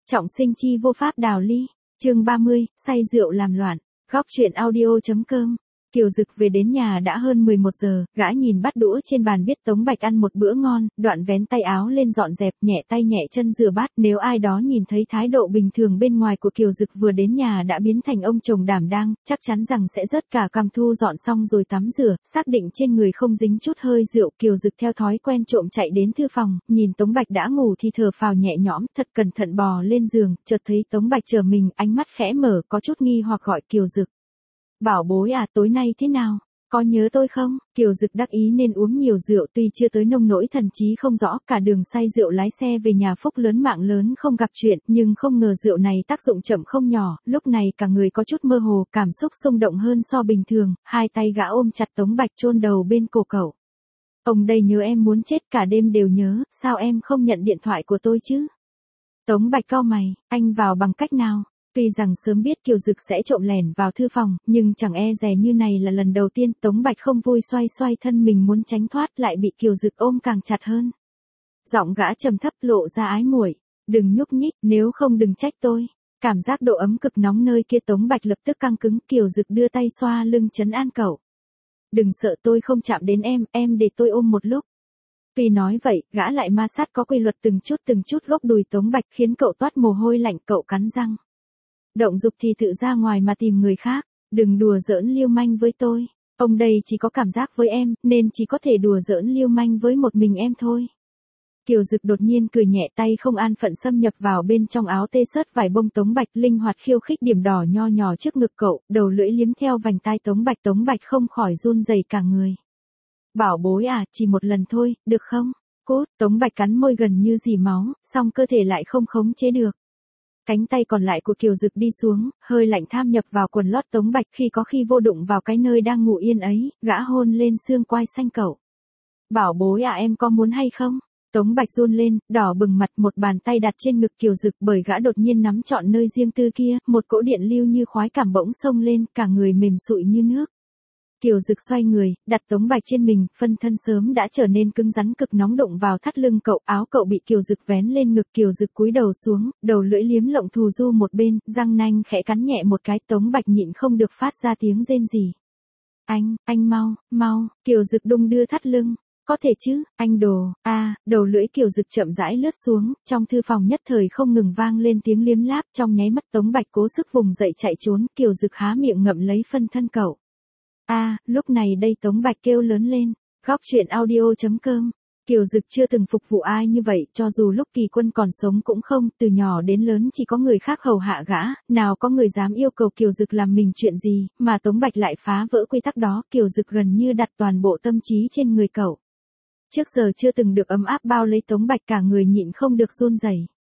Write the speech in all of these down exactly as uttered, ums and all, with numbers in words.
Trọng sinh chi vô pháp đào ly. Chương ba mươi, say rượu làm loạn. Góc truyện audio.com. Kiều Dực về đến nhà đã hơn mười một giờ, gã nhìn bát đũa trên bàn biết Tống Bạch ăn một bữa ngon, đoạn vén tay áo lên dọn dẹp, nhẹ tay nhẹ chân rửa bát. Nếu ai đó nhìn thấy thái độ bình thường bên ngoài của Kiều Dực vừa đến nhà đã biến thành ông chồng đảm đang, chắc chắn rằng sẽ rớt cả cằm. Thu dọn xong rồi tắm rửa, xác định trên người không dính chút hơi rượu, Kiều Dực theo thói quen trộm chạy đến thư phòng, nhìn Tống Bạch đã ngủ thì thở phào nhẹ nhõm, thật cẩn thận bò lên giường, chợt thấy Tống Bạch chờ mình, ánh mắt khẽ mở, có chút nghi hoặc gọi Kiều Dực. Bảo bối à, tối nay thế nào? Có nhớ tôi không? Kiều Dực đắc ý nên uống nhiều rượu, tuy chưa tới nông nỗi thần trí không rõ, cả đường say rượu lái xe về nhà phúc lớn mạng lớn không gặp chuyện, nhưng không ngờ rượu này tác dụng chậm không nhỏ, lúc này cả người có chút mơ hồ, cảm xúc xung động hơn so bình thường, hai tay gã ôm chặt Tống Bạch chôn đầu bên cổ cậu. Ông đây nhớ em muốn chết, cả đêm đều nhớ, sao em không nhận điện thoại của tôi chứ? Tống Bạch cau mày, anh vào bằng cách nào? Tuy rằng sớm biết Kiều Dực sẽ trộm lẻn vào thư phòng, nhưng chẳng e dè như này là lần đầu tiên. Tống Bạch không vui xoay xoay thân mình muốn tránh thoát, lại bị Kiều Dực ôm càng chặt hơn. Giọng gã trầm thấp lộ ra ái muội, đừng nhúc nhích, nếu không đừng trách tôi. Cảm giác độ ấm cực nóng nơi kia Tống Bạch lập tức căng cứng, Kiều Dực đưa tay xoa lưng trấn an cậu. Đừng sợ, tôi không chạm đến em, em để tôi ôm một lúc. Tuy nói vậy, gã lại ma sát có quy luật từng chút từng chút gốc đùi Tống Bạch khiến cậu toát mồ hôi lạnh. Cậu cắn răng. Động dục thì tự ra ngoài mà tìm người khác, đừng đùa giỡn liêu manh với tôi. Ông đây chỉ có cảm giác với em, nên chỉ có thể đùa giỡn liêu manh với một mình em thôi. Kiều Dực đột nhiên cười nhẹ, tay không an phận xâm nhập vào bên trong áo tê sớt vải bông Tống Bạch, linh hoạt khiêu khích điểm đỏ nho nhỏ trước ngực cậu, đầu lưỡi liếm theo vành tai Tống Bạch. Tống Bạch không khỏi run rẩy cả người. Bảo bối à, chỉ một lần thôi, được không? Cốt, Tống Bạch cắn môi gần như rỉ máu, song cơ thể lại không khống chế được. Cánh tay còn lại của Kiều Dực đi xuống, hơi lạnh tham nhập vào quần lót Tống Bạch, khi có khi vô đụng vào cái nơi đang ngủ yên ấy, gã hôn lên xương quai xanh cậu. Bảo bối à, em có muốn hay không? Tống Bạch run lên, đỏ bừng mặt, một bàn tay đặt trên ngực Kiều Dực, bởi gã đột nhiên nắm trọn nơi riêng tư kia, một cỗ điện lưu như khoái cảm bỗng xông lên, cả người mềm sụi như nước. Kiều Dực xoay người, đặt Tống Bạch trên mình, phân thân sớm đã trở nên cứng rắn cực nóng đụng vào thắt lưng cậu, áo cậu bị Kiều Dực vén lên ngực. Kiều Dực cúi đầu xuống, đầu lưỡi liếm lộng thù du một bên, răng nanh khẽ cắn nhẹ một cái. Tống Bạch nhịn không được phát ra tiếng rên rỉ. Anh, anh mau, mau, Kiều Dực đung đưa thắt lưng. Có thể chứ, anh đồ, a, à, đầu lưỡi Kiều Dực chậm rãi lướt xuống, trong thư phòng nhất thời không ngừng vang lên tiếng liếm láp, trong nháy mắt Tống Bạch cố sức vùng dậy chạy trốn, Kiều Dực há miệng ngậm lấy phân thân cậu. A, à, lúc này đây Tống Bạch kêu lớn lên. Góc truyện audio.com. Kiều Dực chưa từng phục vụ ai như vậy, cho dù lúc Kỳ Quân còn sống cũng không, từ nhỏ đến lớn chỉ có người khác hầu hạ gã, nào có người dám yêu cầu Kiều Dực làm mình chuyện gì, mà Tống Bạch lại phá vỡ quy tắc đó. Kiều Dực gần như đặt toàn bộ tâm trí trên người cậu. Trước giờ chưa từng được ấm áp bao lấy Tống Bạch, cả người nhịn không được run rẩy.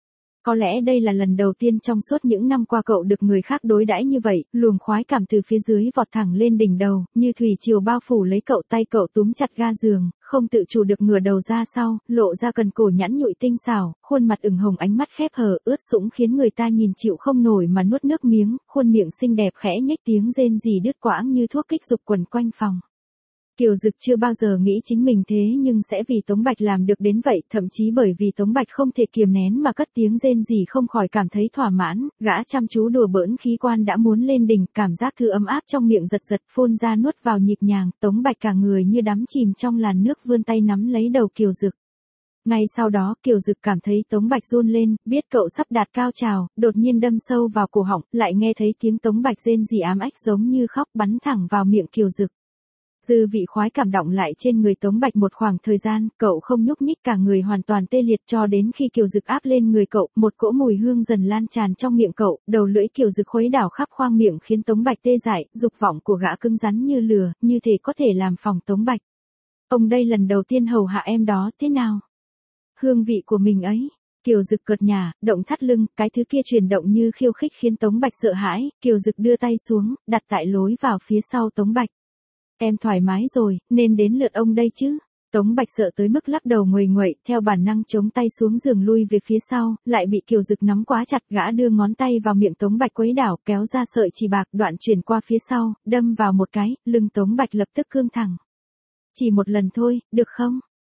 Có lẽ đây là lần đầu tiên trong suốt những năm qua cậu được người khác đối đãi như vậy, luồng khoái cảm từ phía dưới vọt thẳng lên đỉnh đầu, như thủy triều bao phủ lấy cậu. Tay cậu túm chặt ga giường, không tự chủ được ngửa đầu ra sau, lộ ra cần cổ nhẵn nhụi tinh xảo, khuôn mặt ửng hồng, ánh mắt khép hờ, ướt sũng khiến người ta nhìn chịu không nổi mà nuốt nước miếng, khuôn miệng xinh đẹp khẽ nhếch, tiếng rên rỉ đứt quãng như thuốc kích dục quần quanh phòng. Kiều Dực chưa bao giờ nghĩ chính mình thế nhưng sẽ vì Tống Bạch làm được đến vậy, thậm chí bởi vì Tống Bạch không thể kiềm nén mà cất tiếng rên rỉ không khỏi cảm thấy thỏa mãn, gã chăm chú đùa bỡn khí quan đã muốn lên đỉnh, cảm giác thứ ấm áp trong miệng giật giật phun ra nuốt vào nhịp nhàng, Tống Bạch cả người như đắm chìm trong làn nước, vươn tay nắm lấy đầu Kiều Dực. Ngay sau đó Kiều Dực cảm thấy Tống Bạch run lên, biết cậu sắp đạt cao trào, đột nhiên đâm sâu vào cổ họng, lại nghe thấy tiếng Tống Bạch rên rỉ ám ách giống như khóc bắn thẳng vào miệng Kiều Dực. Dư vị khoái cảm đọng lại trên người Tống Bạch một khoảng thời gian, cậu không nhúc nhích, cả người hoàn toàn tê liệt, cho đến khi Kiều Dực áp lên người cậu, một cỗ mùi hương dần lan tràn trong miệng cậu, đầu lưỡi Kiều Dực khuấy đảo khắp khoang miệng khiến Tống Bạch tê dại, dục vọng của gã cứng rắn như lửa, như thể có thể làm phỏng Tống Bạch. Ông đây lần đầu tiên hầu hạ em đó, thế nào? Hương vị của mình ấy. Kiều Dực cợt nhả, động thắt lưng, cái thứ kia chuyển động như khiêu khích khiến Tống Bạch sợ hãi. Kiều Dực đưa tay xuống, đặt tại lối vào phía sau Tống Bạch. Em thoải mái rồi, nên đến lượt ông đây chứ. Tống Bạch sợ tới mức lắc đầu nguầy nguậy, theo bản năng chống tay xuống giường lui về phía sau, lại bị Kiều Dực nắm quá chặt. Gã đưa ngón tay vào miệng Tống Bạch quấy đảo, kéo ra sợi chỉ bạc, đoạn chuyển qua phía sau, đâm vào một cái, lưng Tống Bạch lập tức cương thẳng. Chỉ một lần thôi, được không?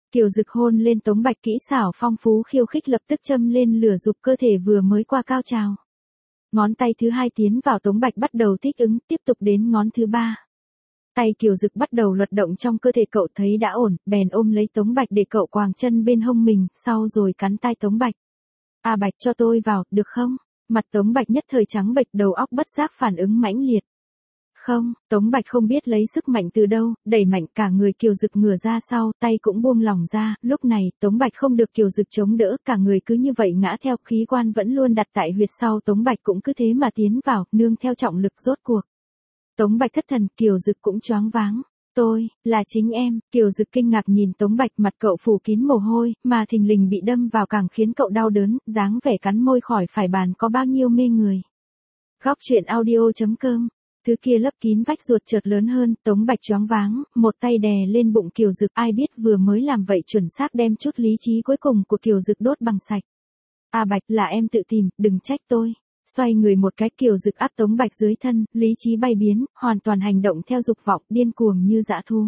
Kiều Dực hôn lên Tống Bạch kỹ xảo phong phú khiêu khích lập tức châm lên lửa dục cơ thể vừa mới qua cao trào. Ngón tay thứ hai tiến vào Tống Bạch bắt đầu thích ứng, tiếp tục đến ngón thứ ba. Tay Kiều Dực bắt đầu luật động trong cơ thể cậu thấy đã ổn, bèn ôm lấy Tống Bạch để cậu quàng chân bên hông mình, sau rồi cắn tai Tống Bạch. "A Bạch cho tôi vào, được không?" Mặt Tống Bạch nhất thời trắng bệch, đầu óc bất giác phản ứng mãnh liệt. "Không." Tống Bạch không biết lấy sức mạnh từ đâu, đẩy mạnh cả người Kiều Dực ngửa ra sau, tay cũng buông lỏng ra, lúc này, Tống Bạch không được Kiều Dực chống đỡ, cả người cứ như vậy ngã theo, khí quan vẫn luôn đặt tại huyệt sau, Tống Bạch cũng cứ thế mà tiến vào, nương theo trọng lực rốt cuộc. Tống Bạch thất thần, Kiều Dực cũng choáng váng. "Tôi, là chính em." Kiều Dực kinh ngạc nhìn Tống Bạch, mặt cậu phủ kín mồ hôi, mà thình lình bị đâm vào càng khiến cậu đau đớn, dáng vẻ cắn môi khỏi phải bàn có bao nhiêu mê người. Góc truyện audio chấm com. Thứ kia lấp kín vách ruột chợt lớn hơn, Tống Bạch choáng váng, một tay đè lên bụng Kiều Dực, ai biết vừa mới làm vậy chuẩn xác đem chút lý trí cuối cùng của Kiều Dực đốt bằng sạch. "A Bạch, là em tự tìm, đừng trách tôi." Xoay người một cái, Kiều Dực áp Tống Bạch dưới thân, lý trí bay biến, hoàn toàn hành động theo dục vọng, điên cuồng như dã thú.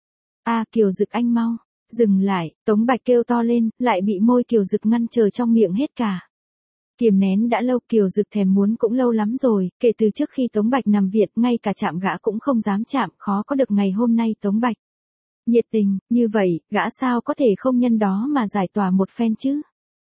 "A Kiều Dực anh mau, dừng lại." Tống Bạch kêu to lên, lại bị môi Kiều Dực ngăn chờ trong miệng hết cả. Kiềm nén đã lâu, Kiều Dực thèm muốn cũng lâu lắm rồi, kể từ trước khi Tống Bạch nằm viện, ngay cả chạm gã cũng không dám chạm, khó có được ngày hôm nay Tống Bạch nhiệt tình, như vậy, gã sao có thể không nhân đó mà giải tỏa một phen chứ.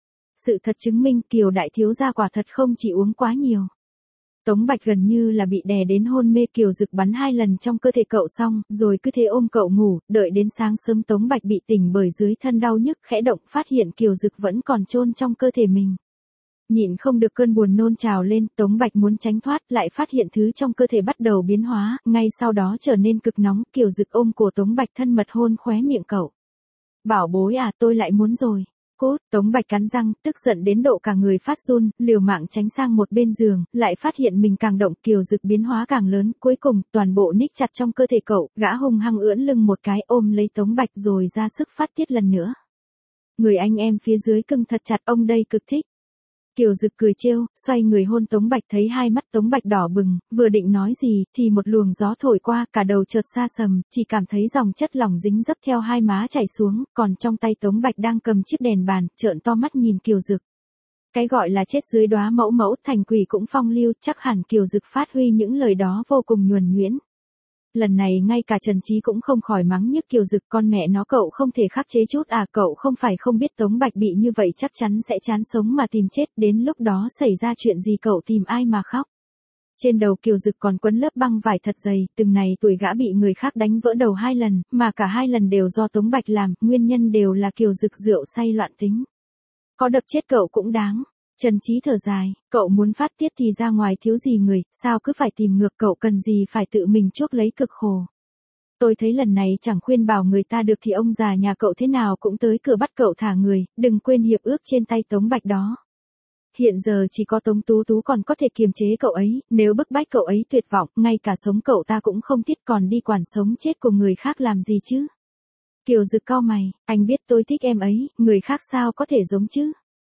Sự thật chứng minh Kiều đại thiếu gia quả thật không chỉ uống quá nhiều. Tống Bạch gần như là bị đè đến hôn mê, Kiều Dực bắn hai lần trong cơ thể cậu xong, rồi cứ thế ôm cậu ngủ, đợi đến sáng sớm Tống Bạch bị tỉnh bởi dưới thân đau nhức khẽ động, phát hiện Kiều Dực vẫn còn chôn trong cơ thể mình. Nhịn không được cơn buồn nôn trào lên, Tống Bạch muốn tránh thoát, lại phát hiện thứ trong cơ thể bắt đầu biến hóa, ngay sau đó trở nên cực nóng, Kiều Dực ôm cổ Tống Bạch thân mật hôn khóe miệng cậu. "Bảo bối à, tôi lại muốn rồi." "Cốt." Tống Bạch cắn răng, tức giận đến độ cả người phát run, liều mạng tránh sang một bên giường, lại phát hiện mình càng động, Kiều Dực biến hóa càng lớn, cuối cùng, toàn bộ ních chặt trong cơ thể cậu, gã hung hăng ưỡn lưng một cái ôm lấy Tống Bạch rồi ra sức phát tiết lần nữa. Người anh em phía dưới cưng thật chặt, ông đây cực thích. Kiều Dực cười trêu, xoay người hôn Tống Bạch, thấy hai mắt Tống Bạch đỏ bừng, vừa định nói gì, thì một luồng gió thổi qua, cả đầu chợt xa sầm, chỉ cảm thấy dòng chất lỏng dính dấp theo hai má chảy xuống, còn trong tay Tống Bạch đang cầm chiếc đèn bàn, trợn to mắt nhìn Kiều Dực. Cái gọi là chết dưới đóa mẫu mẫu, thành quỷ cũng phong lưu, chắc hẳn Kiều Dực phát huy những lời đó vô cùng nhuần nhuyễn. Lần này ngay cả Trần Trí cũng không khỏi mắng nhức Kiều Dực, con mẹ nó cậu không thể khắc chế chút à, cậu không phải không biết Tống Bạch bị như vậy chắc chắn sẽ chán sống mà tìm chết, đến lúc đó xảy ra chuyện gì cậu tìm ai mà khóc. Trên đầu Kiều Dực còn quấn lớp băng vải thật dày, từng này tuổi gã bị người khác đánh vỡ đầu hai lần, mà cả hai lần đều do Tống Bạch làm, nguyên nhân đều là Kiều Dực rượu say loạn tính. Có đập chết cậu cũng đáng. Trần Trí thở dài, cậu muốn phát tiết thì ra ngoài thiếu gì người, sao cứ phải tìm ngược, cậu cần gì phải tự mình chuốc lấy cực khổ. Tôi thấy lần này chẳng khuyên bảo người ta được thì ông già nhà cậu thế nào cũng tới cửa bắt cậu thả người, đừng quên hiệp ước trên tay Tống Bạch đó. Hiện giờ chỉ có Tống Tú Tú còn có thể kiềm chế cậu ấy, nếu bức bách cậu ấy tuyệt vọng, ngay cả sống cậu ta cũng không thiết, còn đi quản sống chết của người khác làm gì chứ. Kiều Dực cau mày, anh biết tôi thích em ấy, người khác sao có thể giống chứ.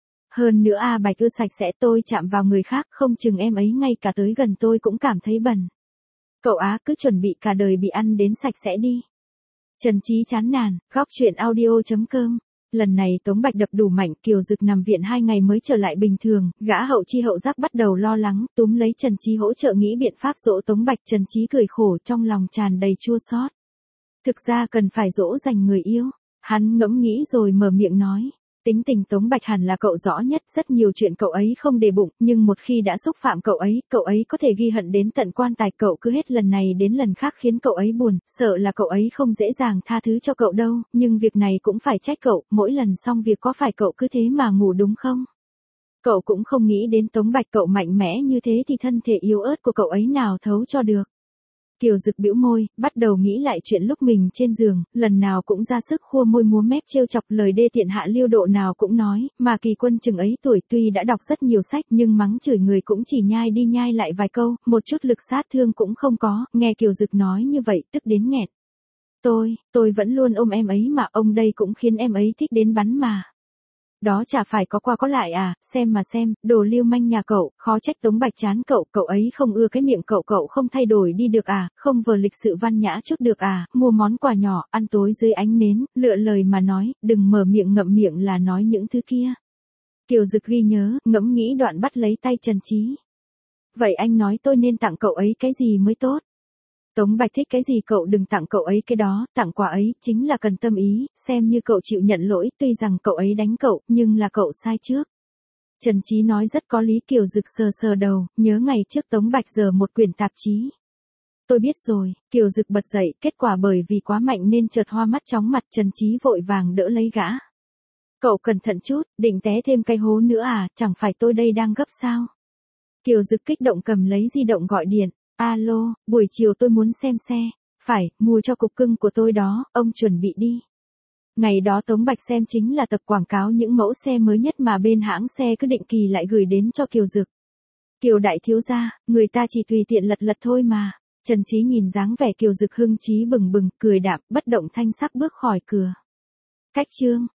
Hơn nữa A Bạch ưa sạch sẽ, tôi chạm vào người khác, không chừng em ấy ngay cả tới gần tôi cũng cảm thấy bẩn. Cậu á cứ chuẩn bị cả đời bị ăn đến sạch sẽ đi. Trần Trí chán nản, góc truyện audio chấm com. Lần này Tống Bạch đập đủ mạnh, Kiều Dực nằm viện hai ngày mới trở lại bình thường, gã hậu chi hậu giác bắt đầu lo lắng, túm lấy Trần Trí hỗ trợ nghĩ biện pháp dỗ Tống Bạch. Trần Trí cười khổ, trong lòng tràn đầy chua xót. Thực ra cần phải dỗ dành người yêu. Hắn ngẫm nghĩ rồi mở miệng nói. Tính tình Tống Bạch hẳn là cậu rõ nhất, rất nhiều chuyện cậu ấy không để bụng, nhưng một khi đã xúc phạm cậu ấy, cậu ấy có thể ghi hận đến tận quan tài, cậu cứ hết lần này đến lần khác khiến cậu ấy buồn, sợ là cậu ấy không dễ dàng tha thứ cho cậu đâu, nhưng việc này cũng phải trách cậu, mỗi lần xong việc có phải cậu cứ thế mà ngủ đúng không? Cậu cũng không nghĩ đến Tống Bạch, cậu mạnh mẽ như thế thì thân thể yếu ớt của cậu ấy nào thấu cho được. Kiều Dực bĩu môi, bắt đầu nghĩ lại chuyện lúc mình trên giường, lần nào cũng ra sức khua môi múa mép trêu chọc, lời đê tiện hạ lưu độ nào cũng nói, mà Kỳ Quân chừng ấy tuổi tuy đã đọc rất nhiều sách nhưng mắng chửi người cũng chỉ nhai đi nhai lại vài câu, một chút lực sát thương cũng không có, nghe Kiều Dực nói như vậy tức đến nghẹt. Tôi, tôi vẫn luôn ôm em ấy mà, ông đây cũng khiến em ấy thích đến bắn mà. Đó chả phải có qua có lại à, xem mà xem, đồ lưu manh nhà cậu, khó trách Tống Bạch chán cậu, cậu ấy không ưa cái miệng cậu, cậu không thay đổi đi được à, không vờ lịch sự văn nhã chút được à, mua món quà nhỏ, ăn tối dưới ánh nến, lựa lời mà nói, đừng mở miệng ngậm miệng là nói những thứ kia. Kiều Dực ghi nhớ, ngẫm nghĩ đoạn bắt lấy tay Trần Trí. Vậy anh nói tôi nên tặng cậu ấy cái gì mới tốt? Tống Bạch thích cái gì cậu đừng tặng cậu ấy cái đó, tặng quà ấy, chính là cần tâm ý, xem như cậu chịu nhận lỗi, tuy rằng cậu ấy đánh cậu, nhưng là cậu sai trước. Trần Trí nói rất có lý. Kiều Dực sờ sờ đầu, nhớ ngày trước Tống Bạch giở một quyển tạp chí. Tôi biết rồi, Kiều Dực bật dậy, kết quả bởi vì quá mạnh nên chợt hoa mắt chóng mặt. Trần Trí vội vàng đỡ lấy gã. Cậu cẩn thận chút, định té thêm cái hố nữa à, chẳng phải tôi đây đang gấp sao? Kiều Dực kích động cầm lấy di động gọi điện. Alo, buổi chiều tôi muốn xem xe. Phải, mua cho cục cưng của tôi đó, ông chuẩn bị đi. Ngày đó Tống Bạch xem chính là tập quảng cáo những mẫu xe mới nhất mà bên hãng xe cứ định kỳ lại gửi đến cho Kiều Dực. Kiều đại thiếu gia, người ta chỉ tùy tiện lật lật thôi mà. Trần Trí nhìn dáng vẻ Kiều Dực hưng trí bừng bừng, cười đạm, bất động thanh sắc bước khỏi cửa. Cách chương.